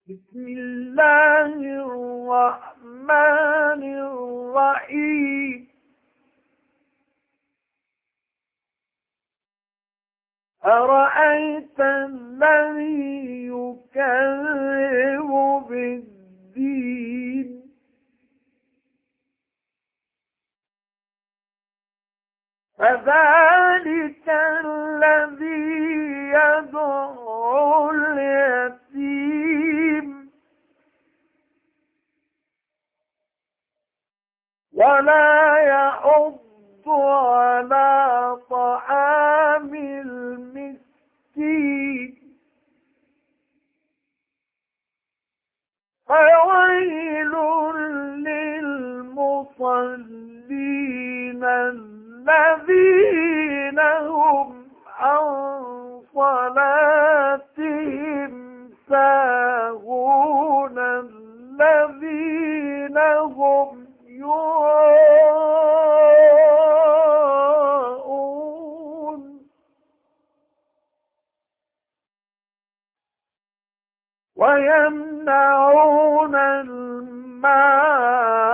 بسم الله الرحمن الرحيم. أرأيت الذي يكذب بالدين فذلك الذي يدعو اليتيم ولا يحض على طعام المسكين فويل للمصلين الذين هم عن صلاتهم ساهون الذين هم يراءون ويمنعون الماء